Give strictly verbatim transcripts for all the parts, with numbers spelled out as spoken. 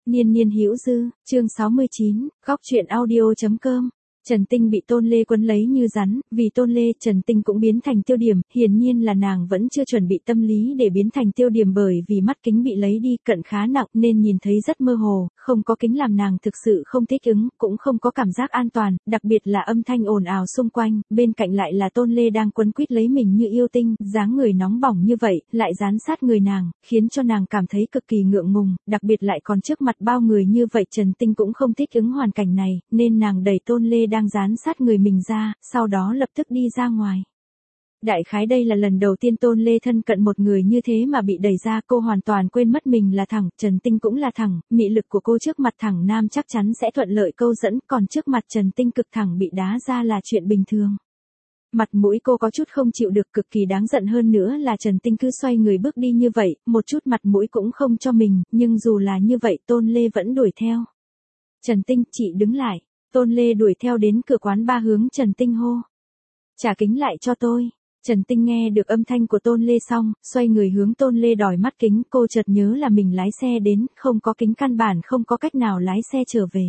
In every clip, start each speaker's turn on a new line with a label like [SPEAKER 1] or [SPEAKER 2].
[SPEAKER 1] Niên niên hữu dư, chương sáu mươi chín, góc truyện audio.com. Trần Tinh bị Tôn Lê quấn lấy như rắn, vì Tôn Lê, Trần Tinh cũng biến thành tiêu điểm, hiển nhiên là nàng vẫn chưa chuẩn bị tâm lý để biến thành tiêu điểm bởi vì mắt kính bị lấy đi, cận khá nặng nên nhìn thấy rất mơ hồ, không có kính làm nàng thực sự không thích ứng, cũng không có cảm giác an toàn, đặc biệt là âm thanh ồn ào xung quanh, bên cạnh lại là Tôn Lê đang quấn quýt lấy mình như yêu tinh, dáng người nóng bỏng như vậy, lại dán sát người nàng, khiến cho nàng cảm thấy cực kỳ ngượng ngùng, đặc biệt lại còn trước mặt bao người như vậy. Trần Tinh cũng không thích ứng hoàn cảnh này, nên nàng đẩy Tôn Lê đang dán sát người mình ra, sau đó lập tức đi ra ngoài. Đại khái đây là lần đầu tiên Tôn Lê thân cận một người như thế mà bị đẩy ra, cô hoàn toàn quên mất mình là thẳng, Trần Tinh cũng là thẳng, mị lực của cô trước mặt thẳng nam chắc chắn sẽ thuận lợi câu dẫn, còn trước mặt Trần Tinh cực thẳng bị đá ra là chuyện bình thường. Mặt mũi cô có chút không chịu được, cực kỳ đáng giận hơn nữa là Trần Tinh cứ xoay người bước đi như vậy, một chút mặt mũi cũng không cho mình, nhưng dù là như vậy Tôn Lê vẫn đuổi theo. Trần Tinh, chị đứng lại. Tôn Lê đuổi theo đến cửa quán ba hướng Trần Tinh hô. Trả kính lại cho tôi. Trần Tinh nghe được âm thanh của Tôn Lê xong, xoay người hướng Tôn Lê đòi mắt kính, cô chợt nhớ là mình lái xe đến, không có kính căn bản không có cách nào lái xe trở về.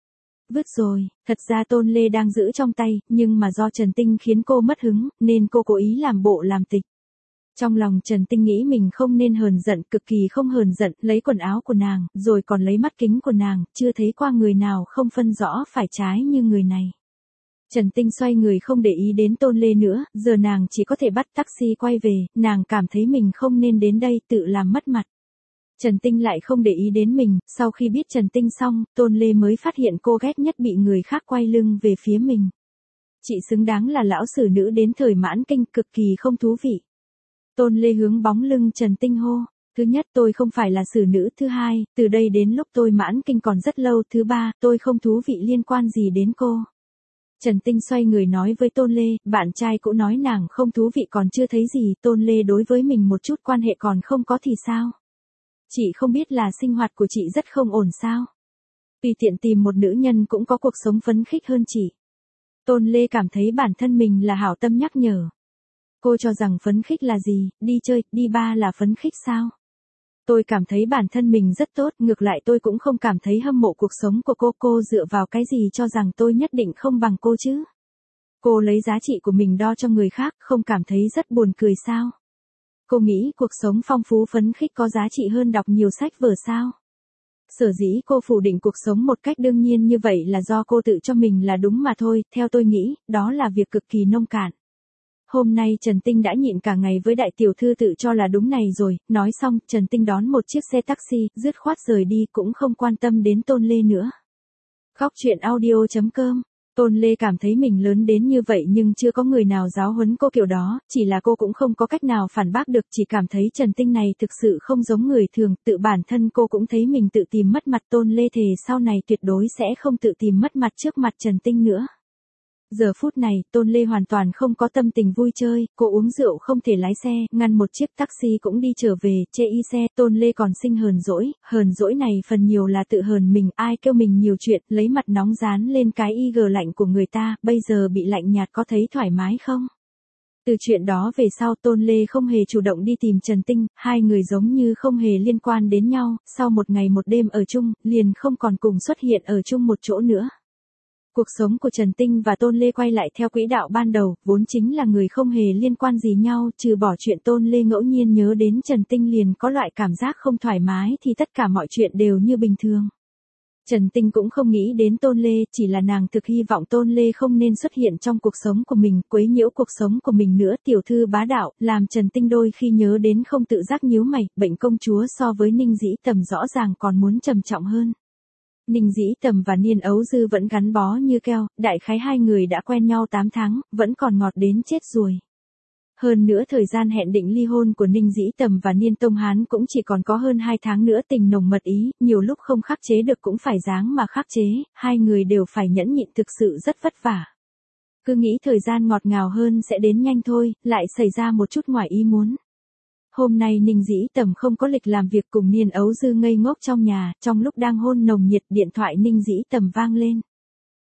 [SPEAKER 1] Vứt rồi, thật ra Tôn Lê đang giữ trong tay, nhưng mà do Trần Tinh khiến cô mất hứng, nên cô cố ý làm bộ làm tịch. Trong lòng Trần Tinh nghĩ mình không nên hờn giận, cực kỳ không hờn giận, lấy quần áo của nàng, rồi còn lấy mắt kính của nàng, chưa thấy qua người nào không phân rõ phải trái như người này. Trần Tinh xoay người không để ý đến Tôn Lê nữa, giờ nàng chỉ có thể bắt taxi quay về, nàng cảm thấy mình không nên đến đây tự làm mất mặt. Trần Tinh lại không để ý đến mình, sau khi biết Trần Tinh xong, Tôn Lê mới phát hiện cô ghét nhất bị người khác quay lưng về phía mình. Chị xứng đáng là lão sử nữ đến thời mãn kinh, cực kỳ không thú vị. Tôn Lê hướng bóng lưng Trần Tinh hô. Thứ nhất, tôi không phải là xử nữ. Thứ hai, từ đây đến lúc tôi mãn kinh còn rất lâu. Thứ ba, tôi không thú vị liên quan gì đến cô. Trần Tinh xoay người nói với Tôn Lê, bạn trai cũng nói nàng không thú vị còn chưa thấy gì. Tôn Lê đối với mình một chút quan hệ còn không có thì sao? Chị không biết là sinh hoạt của chị rất không ổn sao? Tùy tiện tìm một nữ nhân cũng có cuộc sống phấn khích hơn chị. Tôn Lê cảm thấy bản thân mình là hảo tâm nhắc nhở. Cô cho rằng phấn khích là gì, đi chơi, đi bar là phấn khích sao? Tôi cảm thấy bản thân mình rất tốt, ngược lại tôi cũng không cảm thấy hâm mộ cuộc sống của cô. Cô dựa vào cái gì cho rằng tôi nhất định không bằng cô chứ? Cô lấy giá trị của mình đo cho người khác, không cảm thấy rất buồn cười sao? Cô nghĩ cuộc sống phong phú phấn khích có giá trị hơn đọc nhiều sách vở sao? Sở dĩ cô phủ định cuộc sống một cách đương nhiên như vậy là do cô tự cho mình là đúng mà thôi, theo tôi nghĩ, đó là việc cực kỳ nông cạn. Hôm nay Trần Tinh đã nhịn cả ngày với đại tiểu thư tự cho là đúng này rồi, nói xong, Trần Tinh đón một chiếc xe taxi, dứt khoát rời đi cũng không quan tâm đến Tôn Lê nữa. Góc truyện audio.com. Tôn Lê cảm thấy mình lớn đến như vậy nhưng chưa có người nào giáo huấn cô kiểu đó, chỉ là cô cũng không có cách nào phản bác được, chỉ cảm thấy Trần Tinh này thực sự không giống người thường, tự bản thân cô cũng thấy mình tự tìm mất mặt. Tôn Lê thề sau này tuyệt đối sẽ không tự tìm mất mặt trước mặt Trần Tinh nữa. Giờ phút này, Tôn Lê hoàn toàn không có tâm tình vui chơi, cô uống rượu không thể lái xe, ngăn một chiếc taxi cũng đi trở về, chê y xe. Tôn Lê còn sinh hờn dỗi, hờn dỗi này phần nhiều là tự hờn mình, ai kêu mình nhiều chuyện, lấy mặt nóng dán lên cái y gờ lạnh của người ta, bây giờ bị lạnh nhạt có thấy thoải mái không? Từ chuyện đó về sau Tôn Lê không hề chủ động đi tìm Trần Tinh, hai người giống như không hề liên quan đến nhau, sau một ngày một đêm ở chung, liền không còn cùng xuất hiện ở chung một chỗ nữa. Cuộc sống của Trần Tinh và Tôn Lê quay lại theo quỹ đạo ban đầu, vốn chính là người không hề liên quan gì nhau, trừ bỏ chuyện Tôn Lê ngẫu nhiên nhớ đến Trần Tinh liền có loại cảm giác không thoải mái thì tất cả mọi chuyện đều như bình thường. Trần Tinh cũng không nghĩ đến Tôn Lê, chỉ là nàng thực hy vọng Tôn Lê không nên xuất hiện trong cuộc sống của mình, quấy nhiễu cuộc sống của mình nữa. Tiểu thư bá đạo, làm Trần Tinh đôi khi nhớ đến không tự giác nhíu mày, bệnh công chúa so với Ninh Dĩ Tầm rõ ràng còn muốn trầm trọng hơn. Ninh Dĩ Tầm và Niên Ấu Dư vẫn gắn bó như keo, đại khái hai người đã quen nhau tám tháng, vẫn còn ngọt đến chết ruồi. Hơn nữa thời gian hẹn định ly hôn của Ninh Dĩ Tầm và Niên Tông Hán cũng chỉ còn có hơn hai tháng nữa, tình nồng mật ý, nhiều lúc không khắc chế được cũng phải dáng mà khắc chế, hai người đều phải nhẫn nhịn thực sự rất vất vả. Cứ nghĩ thời gian ngọt ngào hơn sẽ đến nhanh thôi, lại xảy ra một chút ngoài ý muốn. Hôm nay Ninh Dĩ Tầm không có lịch làm việc cùng Niên Ấu Dư ngây ngốc trong nhà, trong lúc đang hôn nồng nhiệt điện thoại Ninh Dĩ Tầm vang lên.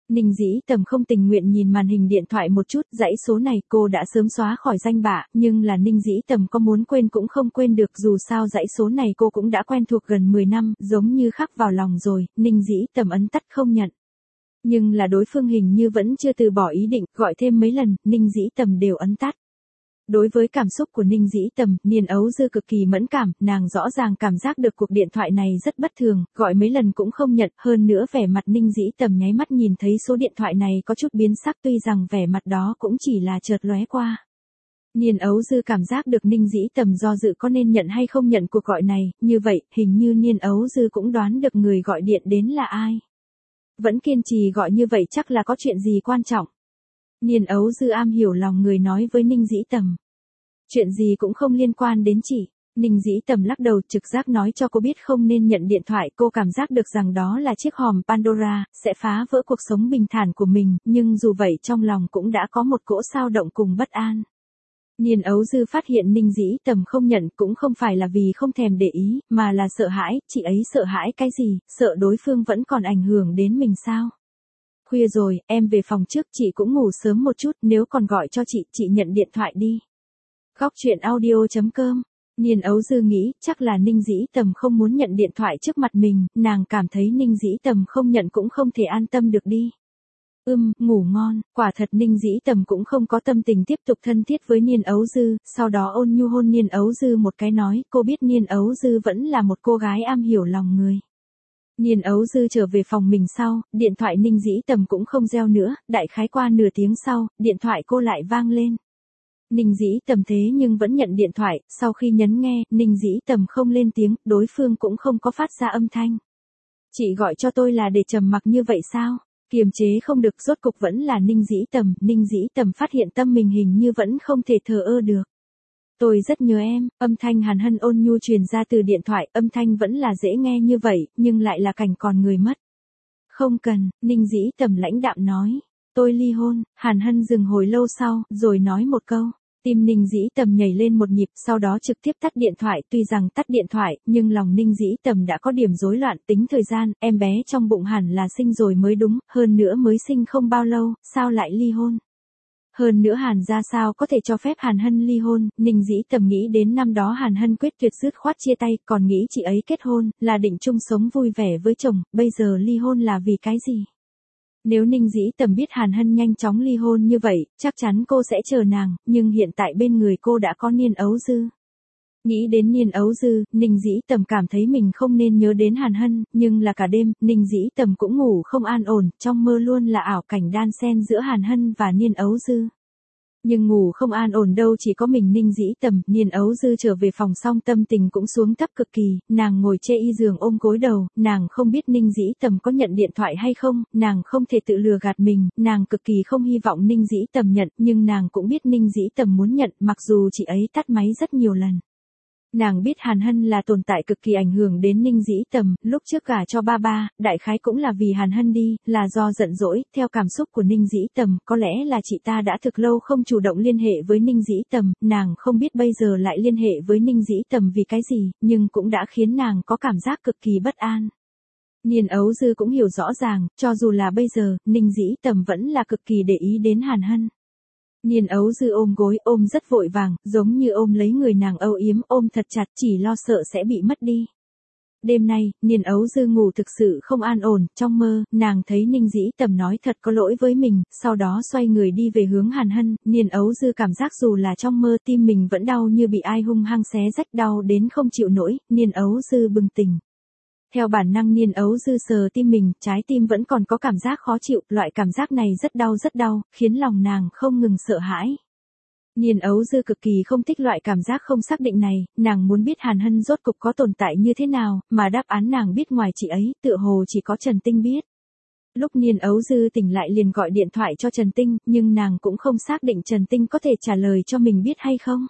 [SPEAKER 1] Ninh Dĩ Tầm không tình nguyện nhìn màn hình điện thoại một chút, dãy số này cô đã sớm xóa khỏi danh bạ, nhưng là Ninh Dĩ Tầm có muốn quên cũng không quên được, dù sao dãy số này cô cũng đã quen thuộc gần mười năm, giống như khắc vào lòng rồi. Ninh Dĩ Tầm ấn tắt không nhận. Nhưng là đối phương hình như vẫn chưa từ bỏ ý định, gọi thêm mấy lần, Ninh Dĩ Tầm đều ấn tắt. Đối với cảm xúc của Ninh Dĩ Tầm, Niên Ấu Dư cực kỳ mẫn cảm, nàng rõ ràng cảm giác được cuộc điện thoại này rất bất thường, gọi mấy lần cũng không nhận, hơn nữa vẻ mặt Ninh Dĩ Tầm nháy mắt nhìn thấy số điện thoại này có chút biến sắc, tuy rằng vẻ mặt đó cũng chỉ là chợt lóe qua. Niên Ấu Dư cảm giác được Ninh Dĩ Tầm do dự có nên nhận hay không nhận cuộc gọi này, như vậy, hình như Niên Ấu Dư cũng đoán được người gọi điện đến là ai. Vẫn kiên trì gọi như vậy chắc là có chuyện gì quan trọng. Niên Ấu Dư am hiểu lòng người nói với Ninh Dĩ Tầm. Chuyện gì cũng không liên quan đến chị. Ninh Dĩ Tầm lắc đầu, trực giác nói cho cô biết không nên nhận điện thoại, cô cảm giác được rằng đó là chiếc hòm Pandora, sẽ phá vỡ cuộc sống bình thản của mình, nhưng dù vậy trong lòng cũng đã có một cỗ xao động cùng bất an. Niên Ấu Dư phát hiện Ninh Dĩ Tầm không nhận cũng không phải là vì không thèm để ý, mà là sợ hãi, chị ấy sợ hãi cái gì, sợ đối phương vẫn còn ảnh hưởng đến mình sao? Khuya rồi, em về phòng trước, chị cũng ngủ sớm một chút, nếu còn gọi cho chị, chị nhận điện thoại đi. Góc chuyện audio chấm com. Niên Ấu Dư nghĩ, chắc là Ninh Dĩ Tầm không muốn nhận điện thoại trước mặt mình, nàng cảm thấy Ninh Dĩ Tầm không nhận cũng không thể an tâm được đi. Ưm, ngủ ngon, quả thật Ninh Dĩ Tầm cũng không có tâm tình tiếp tục thân thiết với Niên Ấu Dư, sau đó ôn nhu hôn Niên Ấu Dư một cái nói, cô biết Niên Ấu Dư vẫn là một cô gái am hiểu lòng người. Niên Ấu Dư trở về phòng mình sau, điện thoại Ninh Dĩ Tầm cũng không reo nữa, đại khái qua nửa tiếng sau, điện thoại cô lại vang lên. Ninh Dĩ Tầm thế nhưng vẫn nhận điện thoại, sau khi nhấn nghe, Ninh Dĩ Tầm không lên tiếng, đối phương cũng không có phát ra âm thanh. Chị gọi cho tôi là để trầm mặc như vậy sao? Kiềm chế không được, rốt cục vẫn là Ninh Dĩ Tầm, Ninh Dĩ Tầm phát hiện tâm mình hình như vẫn không thể thờ ơ được. Tôi rất nhớ em, âm thanh hàn hân ôn nhu truyền ra từ điện thoại, âm thanh vẫn là dễ nghe như vậy, nhưng lại là cảnh còn người mất. Không cần, Ninh Dĩ Tầm lãnh đạm nói. Tôi ly hôn, hàn hân dừng hồi lâu sau, rồi nói một câu. Tim Ninh Dĩ Tầm nhảy lên một nhịp, sau đó trực tiếp tắt điện thoại, tuy rằng tắt điện thoại, nhưng lòng Ninh Dĩ Tầm đã có điểm rối loạn, tính thời gian, em bé trong bụng hẳn là sinh rồi mới đúng, hơn nữa mới sinh không bao lâu, sao lại ly hôn? Hơn nữa Hàn ra sao có thể cho phép Hàn Hân ly hôn, Ninh Dĩ Tầm nghĩ đến năm đó Hàn Hân quyết tuyệt dứt khoát chia tay, còn nghĩ chị ấy kết hôn, là định chung sống vui vẻ với chồng, bây giờ ly hôn là vì cái gì? Nếu Ninh Dĩ Tầm biết Hàn Hân nhanh chóng ly hôn như vậy, chắc chắn cô sẽ chờ nàng, nhưng hiện tại bên người cô đã có Niên Ấu Dư. Nghĩ đến Niên Ấu Dư, Ninh Dĩ Tầm cảm thấy mình không nên nhớ đến Hàn Hân, nhưng là cả đêm, Ninh Dĩ Tầm cũng ngủ không an ổn, trong mơ luôn là ảo cảnh đan xen giữa Hàn Hân và Niên Ấu Dư. Nhưng ngủ không an ổn đâu chỉ có mình Ninh Dĩ Tầm, Niên Ấu Dư trở về phòng xong tâm tình cũng xuống thấp cực kỳ, nàng ngồi chê y giường ôm gối đầu, nàng không biết Ninh Dĩ Tầm có nhận điện thoại hay không, nàng không thể tự lừa gạt mình, nàng cực kỳ không hy vọng Ninh Dĩ Tầm nhận, nhưng nàng cũng biết Ninh Dĩ Tầm muốn nhận, mặc dù chị ấy tắt máy rất nhiều lần. Nàng biết Hàn Hân là tồn tại cực kỳ ảnh hưởng đến Ninh Dĩ Tầm, lúc trước gả cho ba ba, đại khái cũng là vì Hàn Hân đi, là do giận dỗi, theo cảm xúc của Ninh Dĩ Tầm, có lẽ là chị ta đã thực lâu không chủ động liên hệ với Ninh Dĩ Tầm, nàng không biết bây giờ lại liên hệ với Ninh Dĩ Tầm vì cái gì, nhưng cũng đã khiến nàng có cảm giác cực kỳ bất an. Niên Ấu Dư cũng hiểu rõ ràng, cho dù là bây giờ, Ninh Dĩ Tầm vẫn là cực kỳ để ý đến Hàn Hân. Niên Ấu Dư ôm gối, ôm rất vội vàng, giống như ôm lấy người nàng âu yếm, ôm thật chặt chỉ lo sợ sẽ bị mất đi. Đêm nay, Niên Ấu Dư ngủ thực sự không an ổn, trong mơ, nàng thấy Ninh Dĩ Tầm nói thật có lỗi với mình, sau đó xoay người đi về hướng Hàn Hân, Niên Ấu Dư cảm giác dù là trong mơ tim mình vẫn đau như bị ai hung hăng xé rách, đau đến không chịu nổi, Niên Ấu Dư bừng tỉnh. Theo bản năng Niên Ấu Dư sờ tim mình, trái tim vẫn còn có cảm giác khó chịu, loại cảm giác này rất đau rất đau, khiến lòng nàng không ngừng sợ hãi. Niên Ấu Dư cực kỳ không thích loại cảm giác không xác định này, nàng muốn biết Hàn Hân rốt cục có tồn tại như thế nào, mà đáp án nàng biết ngoài chị ấy, tựa hồ chỉ có Trần Tinh biết. Lúc Niên Ấu Dư tỉnh lại liền gọi điện thoại cho Trần Tinh, nhưng nàng cũng không xác định Trần Tinh có thể trả lời cho mình biết hay không.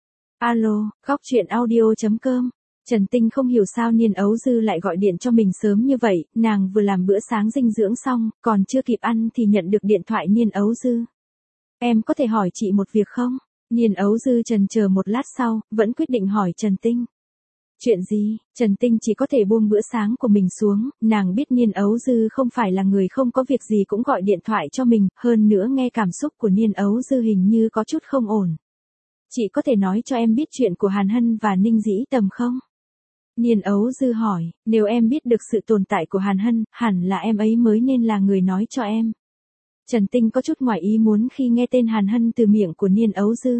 [SPEAKER 1] Alo, góc chuyện audio chấm com. Trần Tinh không hiểu sao Niên Ấu Dư lại gọi điện cho mình sớm như vậy, nàng vừa làm bữa sáng dinh dưỡng xong, còn chưa kịp ăn thì nhận được điện thoại Niên Ấu Dư. Em có thể hỏi chị một việc không? Niên Ấu Dư chần chờ một lát sau, vẫn quyết định hỏi Trần Tinh. Chuyện gì? Trần Tinh chỉ có thể buông bữa sáng của mình xuống, nàng biết Niên Ấu Dư không phải là người không có việc gì cũng gọi điện thoại cho mình, hơn nữa nghe cảm xúc của Niên Ấu Dư hình như có chút không ổn. Chị có thể nói cho em biết chuyện của Hàn Hân và Ninh Dĩ Tầm không? Niên Ấu Dư hỏi, nếu em biết được sự tồn tại của Hàn Hân, hẳn là em ấy mới nên là người nói cho em. Trần Tinh có chút ngoài ý muốn khi nghe tên Hàn Hân từ miệng của Niên Ấu Dư.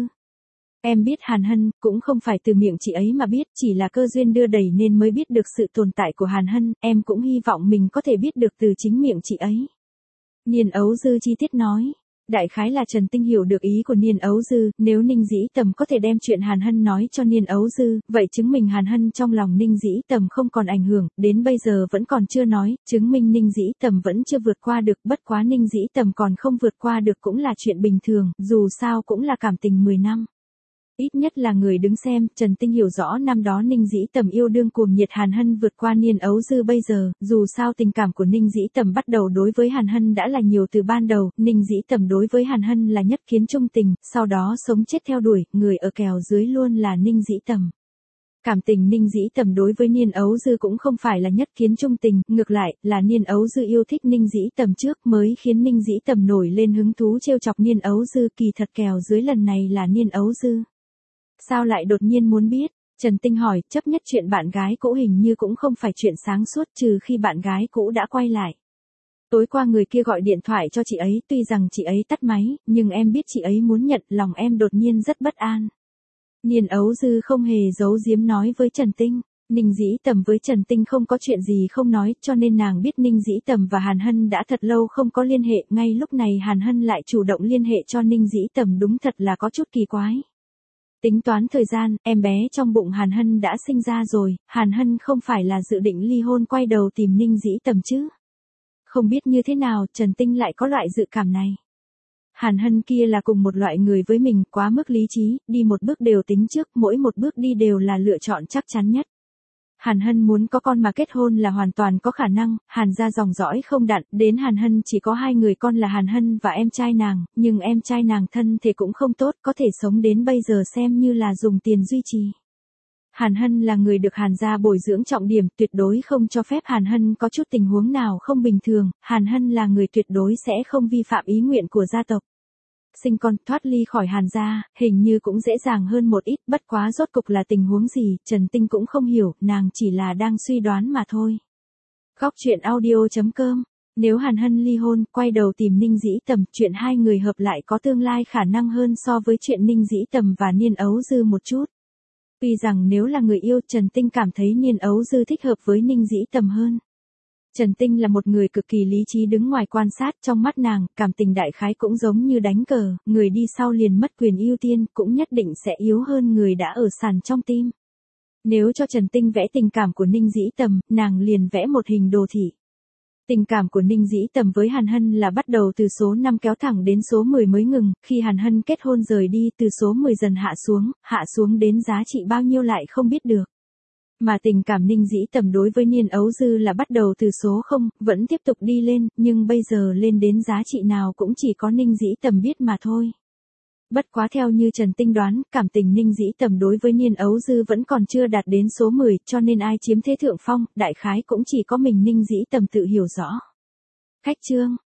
[SPEAKER 1] Em biết Hàn Hân, cũng không phải từ miệng chị ấy mà biết, chỉ là cơ duyên đưa đẩy nên mới biết được sự tồn tại của Hàn Hân, em cũng hy vọng mình có thể biết được từ chính miệng chị ấy. Niên Ấu Dư chi tiết nói. Đại khái là Trần Tinh hiểu được ý của Niên Ấu Dư, nếu Ninh Dĩ Tầm có thể đem chuyện Hàn Hân nói cho Niên Ấu Dư, vậy chứng minh Hàn Hân trong lòng Ninh Dĩ Tầm không còn ảnh hưởng, đến bây giờ vẫn còn chưa nói, chứng minh Ninh Dĩ Tầm vẫn chưa vượt qua được, bất quá Ninh Dĩ Tầm còn không vượt qua được cũng là chuyện bình thường, dù sao cũng là cảm tình mười năm. Ít nhất là người đứng xem, Trần Tinh hiểu rõ năm đó Ninh Dĩ Tầm yêu đương cuồng nhiệt Hàn Hân vượt qua Niên Ấu Dư bây giờ, dù sao tình cảm của Ninh Dĩ Tầm bắt đầu đối với Hàn Hân đã là nhiều từ ban đầu, Ninh Dĩ Tầm đối với Hàn Hân là nhất kiến trung tình, sau đó sống chết theo đuổi, người ở kèo dưới luôn là Ninh Dĩ Tầm. Cảm tình Ninh Dĩ Tầm đối với Niên Ấu Dư cũng không phải là nhất kiến trung tình, ngược lại, là Niên Ấu Dư yêu thích Ninh Dĩ Tầm trước mới khiến Ninh Dĩ Tầm nổi lên hứng thú trêu chọc Niên Ấu Dư, kỳ thật kèo dưới lần này là Niên Ấu Dư. Sao lại đột nhiên muốn biết? Trần Tinh hỏi, chấp nhất chuyện bạn gái cũ hình như cũng không phải chuyện sáng suốt trừ khi bạn gái cũ đã quay lại. Tối qua người kia gọi điện thoại cho chị ấy, tuy rằng chị ấy tắt máy, nhưng em biết chị ấy muốn nhận, lòng em đột nhiên rất bất an. Niên Ấu Dư không hề giấu giếm nói với Trần Tinh. Ninh Dĩ Tầm với Trần Tinh không có chuyện gì không nói, cho nên nàng biết Ninh Dĩ Tầm và Hàn Hân đã thật lâu không có liên hệ, ngay lúc này Hàn Hân lại chủ động liên hệ cho Ninh Dĩ Tầm, đúng thật là có chút kỳ quái. Tính toán thời gian, em bé trong bụng Hàn Hân đã sinh ra rồi, Hàn Hân không phải là dự định ly hôn quay đầu tìm Ninh Dĩ Tầm chứ? Không biết như thế nào, Trần Tinh lại có loại dự cảm này. Hàn Hân kia là cùng một loại người với mình, quá mức lý trí, đi một bước đều tính trước, mỗi một bước đi đều là lựa chọn chắc chắn nhất. Hàn Hân muốn có con mà kết hôn là hoàn toàn có khả năng, Hàn gia dòng dõi không đặn, đến Hàn Hân chỉ có hai người con là Hàn Hân và em trai nàng, nhưng em trai nàng thân thể cũng không tốt, có thể sống đến bây giờ xem như là dùng tiền duy trì. Hàn Hân là người được Hàn gia bồi dưỡng trọng điểm, tuyệt đối không cho phép Hàn Hân có chút tình huống nào không bình thường, Hàn Hân là người tuyệt đối sẽ không vi phạm ý nguyện của gia tộc. Sinh con, thoát ly khỏi Hàn gia, hình như cũng dễ dàng hơn một ít, bất quá rốt cục là tình huống gì, Trần Tinh cũng không hiểu, nàng chỉ là đang suy đoán mà thôi. Góc truyện audio chấm com. Nếu Hàn Hân ly hôn, quay đầu tìm Ninh Dĩ Tầm, chuyện hai người hợp lại có tương lai khả năng hơn so với chuyện Ninh Dĩ Tầm và Niên Ấu Dư một chút. Tuy rằng nếu là người yêu, Trần Tinh cảm thấy Niên Ấu Dư thích hợp với Ninh Dĩ Tầm hơn. Trần Tinh là một người cực kỳ lý trí đứng ngoài quan sát, trong mắt nàng, cảm tình đại khái cũng giống như đánh cờ, người đi sau liền mất quyền ưu tiên, cũng nhất định sẽ yếu hơn người đã ở sàn trong tim. Nếu cho Trần Tinh vẽ tình cảm của Ninh Dĩ Tầm, nàng liền vẽ một hình đồ thị. Tình cảm của Ninh Dĩ Tầm với Hàn Hân là bắt đầu từ số năm kéo thẳng đến số mười mới ngừng, khi Hàn Hân kết hôn rời đi từ số mười dần hạ xuống, hạ xuống đến giá trị bao nhiêu lại không biết được. Mà tình cảm Ninh Dĩ Tầm đối với Niên Ấu Dư là bắt đầu từ số không, vẫn tiếp tục đi lên, nhưng bây giờ lên đến giá trị nào cũng chỉ có Ninh Dĩ Tầm biết mà thôi. Bất quá theo như Trần Tinh đoán, cảm tình Ninh Dĩ Tầm đối với Niên Ấu Dư vẫn còn chưa đạt đến số mười, cho nên ai chiếm thế thượng phong, đại khái cũng chỉ có mình Ninh Dĩ Tầm tự hiểu rõ. Khách chương